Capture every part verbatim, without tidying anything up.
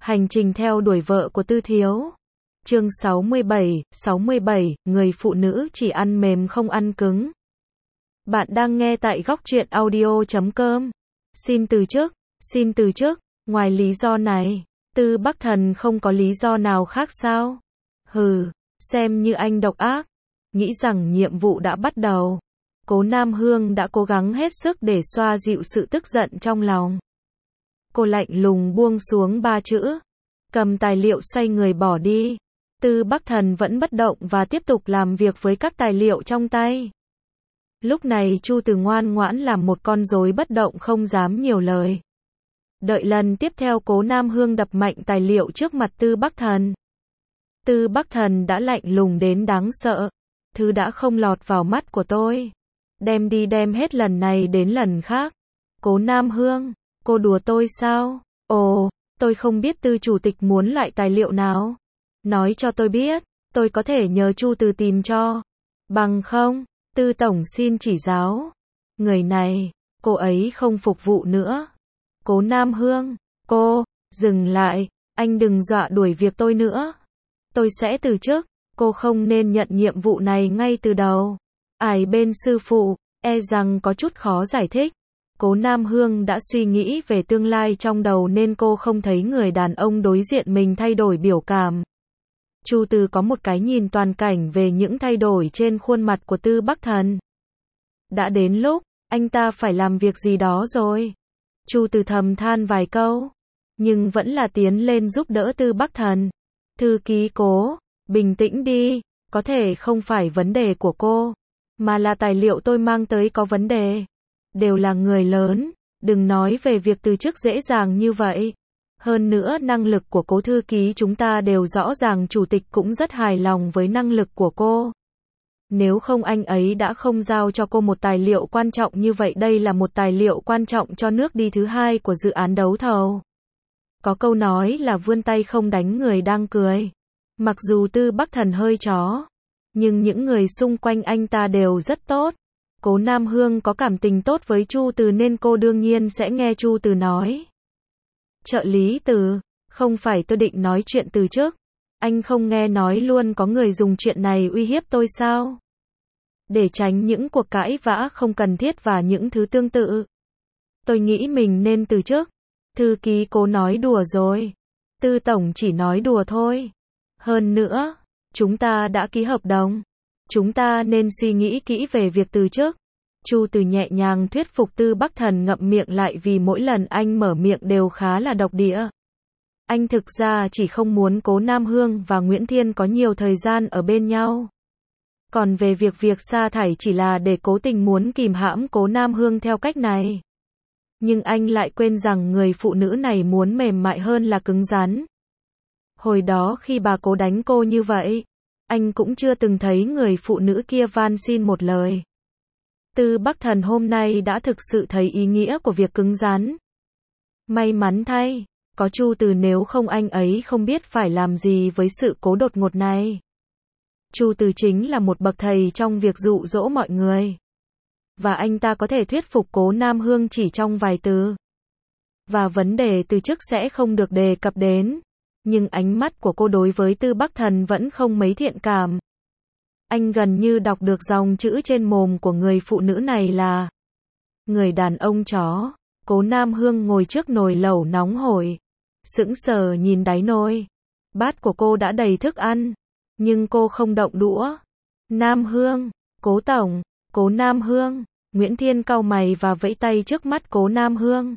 Hành trình theo đuổi vợ của Tư Thiếu. Chương sáu mươi bảy, sáu mươi bảy, người phụ nữ chỉ ăn mềm không ăn cứng. Bạn đang nghe tại góc truyện audio chấm com. Xin từ chức, xin từ chức, ngoài lý do này, Tư Bắc Thần không có lý do nào khác sao? Hừ, xem như anh độc ác. Nghĩ rằng nhiệm vụ đã bắt đầu. Cố Nam Hương đã cố gắng hết sức để xoa dịu sự tức giận trong lòng. Cô lạnh lùng buông xuống ba chữ. Cầm tài liệu xoay người bỏ đi. Tư Bắc Thần vẫn bất động và tiếp tục làm việc với các tài liệu trong tay. Lúc này Chu Từ ngoan ngoãn làm một con rối bất động không dám nhiều lời. Đợi lần tiếp theo Cố Nam Hương đập mạnh tài liệu trước mặt Tư Bắc Thần. Tư Bắc Thần đã lạnh lùng đến đáng sợ. Thứ đã không lọt vào mắt của tôi. Đem đi đem hết lần này đến lần khác. Cố Nam Hương, cô đùa tôi sao? Ồ, tôi không biết Tư chủ tịch muốn loại tài liệu nào. Nói cho tôi biết, tôi có thể nhờ Chu Từ tìm cho. Bằng không, Tư tổng xin chỉ giáo. Người này, cô ấy không phục vụ nữa. Cố Nam Hương, cô, dừng lại, anh đừng dọa đuổi việc tôi nữa. Tôi sẽ từ chức, cô không nên nhận nhiệm vụ này ngay từ đầu. Ải bên sư phụ, e rằng có chút khó giải thích. Cố Nam Hương đã suy nghĩ về tương lai trong đầu nên cô không thấy người đàn ông đối diện mình thay đổi biểu cảm. Chu Từ có một cái nhìn toàn cảnh về những thay đổi trên khuôn mặt của Tư Bắc Thần. Đã đến lúc, anh ta phải làm việc gì đó rồi. Chu Từ thầm than vài câu, nhưng vẫn là tiến lên giúp đỡ Tư Bắc Thần. Thư ký Cố, bình tĩnh đi, có thể không phải vấn đề của cô, mà là tài liệu tôi mang tới có vấn đề. Đều là người lớn, đừng nói về việc từ chức dễ dàng như vậy. Hơn nữa năng lực của Cố thư ký chúng ta đều rõ ràng, chủ tịch cũng rất hài lòng với năng lực của cô. Nếu không anh ấy đã không giao cho cô một tài liệu quan trọng như vậy. Đây là một tài liệu quan trọng cho nước đi thứ hai của dự án đấu thầu. Có câu nói là vươn tay không đánh người đang cười. Mặc dù Tư Bắc Thần hơi chó, nhưng những người xung quanh anh ta đều rất tốt. Cố Nam Hương có cảm tình tốt với Chu Từ nên cô đương nhiên sẽ nghe Chu Từ nói. Trợ lý Từ, không phải tôi định nói chuyện từ trước. Anh không nghe nói luôn có người dùng chuyện này uy hiếp tôi sao? Để tránh những cuộc cãi vã không cần thiết và những thứ tương tự. Tôi nghĩ mình nên từ chức. Thư ký Cố nói đùa rồi. Tư tổng chỉ nói đùa thôi. Hơn nữa, chúng ta đã ký hợp đồng. Chúng ta nên suy nghĩ kỹ về việc từ chức. Chu Từ nhẹ nhàng thuyết phục. Tư Bắc Thần ngậm miệng lại vì mỗi lần anh mở miệng đều khá là độc địa. Anh thực ra chỉ không muốn Cố Nam Hương và Nguyễn Thiên có nhiều thời gian ở bên nhau. Còn về việc việc sa thải chỉ là để cố tình muốn kìm hãm Cố Nam Hương theo cách này. Nhưng anh lại quên rằng người phụ nữ này muốn mềm mại hơn là cứng rắn. Hồi đó khi bà Cố đánh cô như vậy, anh cũng chưa từng thấy người phụ nữ kia van xin một lời. Tư Bắc Thần hôm nay đã thực sự thấy ý nghĩa của việc cứng rắn. May mắn thay, có Chu Từ, nếu không anh ấy không biết phải làm gì với sự cố đột ngột này. Chu Từ chính là một bậc thầy trong việc dụ dỗ mọi người. Và anh ta có thể thuyết phục Cố Nam Hương chỉ trong vài từ. Và vấn đề từ chức sẽ không được đề cập đến. Nhưng ánh mắt của cô đối với Tư Bắc Thần vẫn không mấy thiện cảm. Anh gần như đọc được dòng chữ trên mồm của người phụ nữ này là người đàn ông chó. Cố Nam Hương ngồi trước nồi lẩu nóng hổi, sững sờ nhìn đáy nồi. Bát của cô đã đầy thức ăn, nhưng cô không động đũa. Nam Hương, Cố tổng, Cố Nam Hương. Nguyễn Thiên cau mày và vẫy tay trước mắt Cố Nam Hương.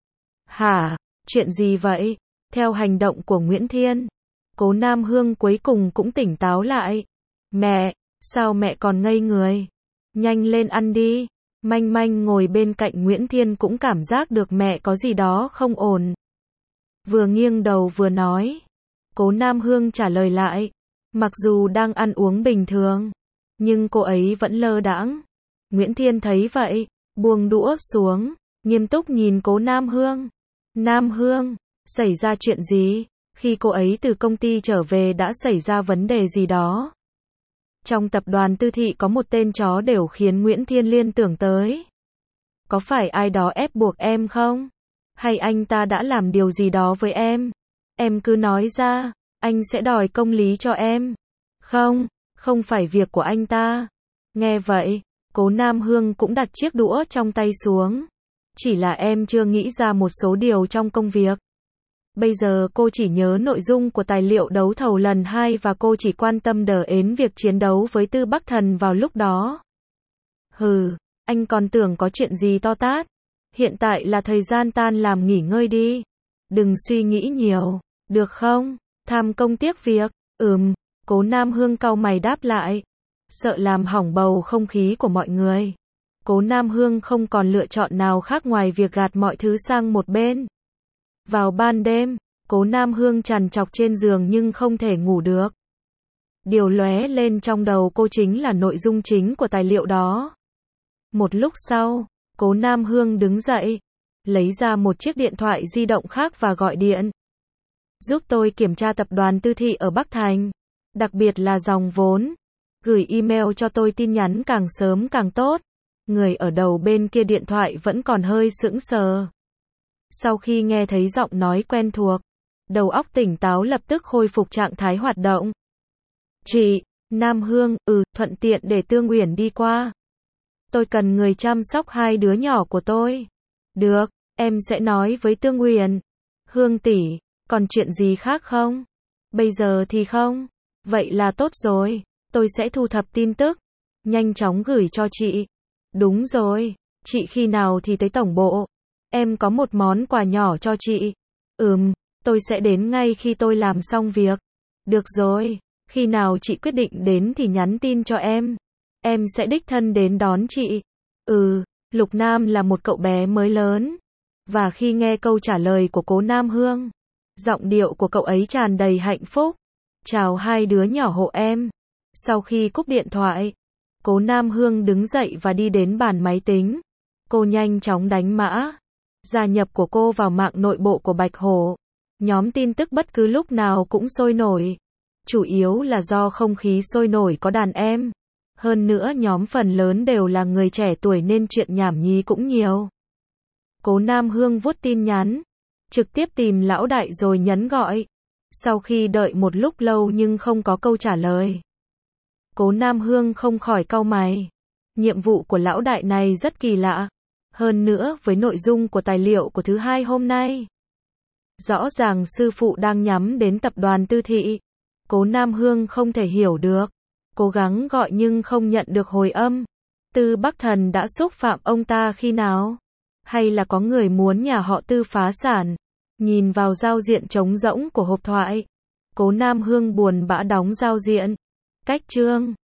Hả, chuyện gì vậy? Theo hành động của Nguyễn Thiên, Cố Nam Hương cuối cùng cũng tỉnh táo lại. Mẹ, sao mẹ còn ngây người? Nhanh lên ăn đi. Manh Manh ngồi bên cạnh Nguyễn Thiên cũng cảm giác được mẹ có gì đó không ổn. Vừa nghiêng đầu vừa nói. Cố Nam Hương trả lời lại. Mặc dù đang ăn uống bình thường, nhưng cô ấy vẫn lơ đãng. Nguyễn Thiên thấy vậy, buông đũa xuống, nghiêm túc nhìn Cố Nam Hương. Nam Hương, xảy ra chuyện gì? Khi cô ấy từ công ty trở về đã xảy ra vấn đề gì đó? Trong tập đoàn Tư thị có một tên chó đều khiến Nguyễn Thiên liên tưởng tới. Có phải ai đó ép buộc em không? Hay anh ta đã làm điều gì đó với em? Em cứ nói ra, anh sẽ đòi công lý cho em. Không, không phải việc của anh ta. Nghe vậy, Cố Nam Hương cũng đặt chiếc đũa trong tay xuống. Chỉ là em chưa nghĩ ra một số điều trong công việc. Bây giờ cô chỉ nhớ nội dung của tài liệu đấu thầu lần hai và cô chỉ quan tâm đờ ến việc chiến đấu với Tư Bắc Thần vào lúc đó. Hừ, anh còn tưởng có chuyện gì to tát. Hiện tại là thời gian tan làm nghỉ ngơi đi. Đừng suy nghĩ nhiều, được không? Tham công tiếc việc. Ừm, Cố Nam Hương cau mày đáp lại. Sợ làm hỏng bầu không khí của mọi người. Cố Nam Hương không còn lựa chọn nào khác ngoài việc gạt mọi thứ sang một bên. Vào ban đêm, Cố Nam Hương trằn trọc trên giường nhưng không thể ngủ được. Điều lóe lên trong đầu cô chính là nội dung chính của tài liệu đó. Một lúc sau, Cố Nam Hương đứng dậy, lấy ra một chiếc điện thoại di động khác và gọi điện. Giúp tôi kiểm tra tập đoàn Tư Thị ở Bắc Thành, đặc biệt là dòng vốn. Gửi email cho tôi tin nhắn càng sớm càng tốt. Người ở đầu bên kia điện thoại vẫn còn hơi sững sờ. Sau khi nghe thấy giọng nói quen thuộc, đầu óc tỉnh táo lập tức khôi phục trạng thái hoạt động. Chị, Nam Hương, ừ, thuận tiện để Tương Uyển đi qua. Tôi cần người chăm sóc hai đứa nhỏ của tôi. Được, em sẽ nói với Tương Uyển. Hương tỷ, còn chuyện gì khác không? Bây giờ thì không. Vậy là tốt rồi, tôi sẽ thu thập tin tức, nhanh chóng gửi cho chị. Đúng rồi, chị khi nào thì tới tổng bộ? Em có một món quà nhỏ cho chị. Ừm, tôi sẽ đến ngay khi tôi làm xong việc. Được rồi, khi nào chị quyết định đến thì nhắn tin cho em. Em sẽ đích thân đến đón chị. Ừ, Lục Nam là một cậu bé mới lớn. Và khi nghe câu trả lời của Cố Nam Hương, giọng điệu của cậu ấy tràn đầy hạnh phúc. Chào hai đứa nhỏ hộ em. Sau khi cúp điện thoại, Cố Nam Hương đứng dậy và đi đến bàn máy tính. Cô nhanh chóng đánh mã gia nhập của cô vào mạng nội bộ của Bạch Hổ. Nhóm tin tức bất cứ lúc nào cũng sôi nổi. Chủ yếu là do không khí sôi nổi có đàn em. Hơn nữa nhóm phần lớn đều là người trẻ tuổi nên chuyện nhảm nhí cũng nhiều. Cố Nam Hương vuốt tin nhắn, trực tiếp tìm lão đại rồi nhấn gọi. Sau khi đợi một lúc lâu nhưng không có câu trả lời, Cố Nam Hương không khỏi cau mày. Nhiệm vụ của lão đại này rất kỳ lạ. Hơn nữa với nội dung của tài liệu của thứ hai hôm nay, rõ ràng sư phụ đang nhắm đến tập đoàn Tư Thị. Cố Nam Hương không thể hiểu được. Cố gắng gọi nhưng không nhận được hồi âm. Tư Bắc Thần đã xúc phạm ông ta khi nào? Hay là có người muốn nhà họ Tư phá sản? Nhìn vào giao diện trống rỗng của hộp thoại, Cố Nam Hương buồn bã đóng giao diện. Cách chương